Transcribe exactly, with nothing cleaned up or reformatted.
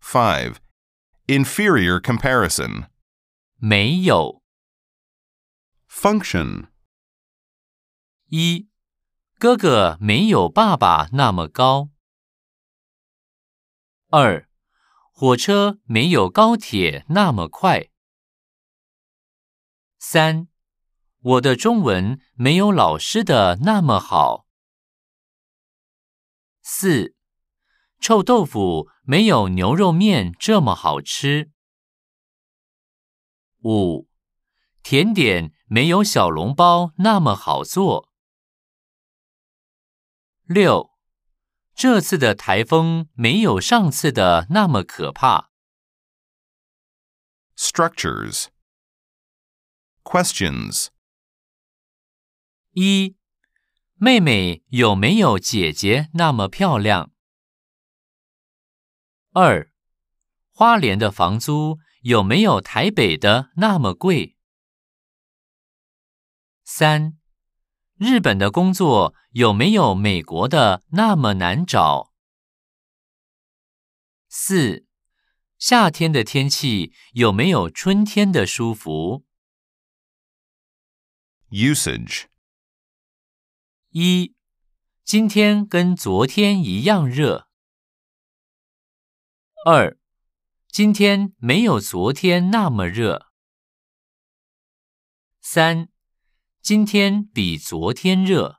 five. Inferior comparison. 没有。 Function. 一，哥哥没有爸爸那么高。二，火车没有高铁那么快。三，我的中文没有老师的那么好。四，臭豆腐没有牛肉面这么好吃。五，甜点没有小笼包那么好做。六，这次的台风没有上次的那么可怕。 Structures. Questions. 一，妹妹有没有姐姐那么漂亮？二，花莲的房租有没有台北的那么贵？三，日本的工作有没有美国的那么难找？四，夏天的天气有没有春天的舒服？ Usage. 一，今天跟昨天一样热。二，今天没有昨天那么热。三，今天比昨天热。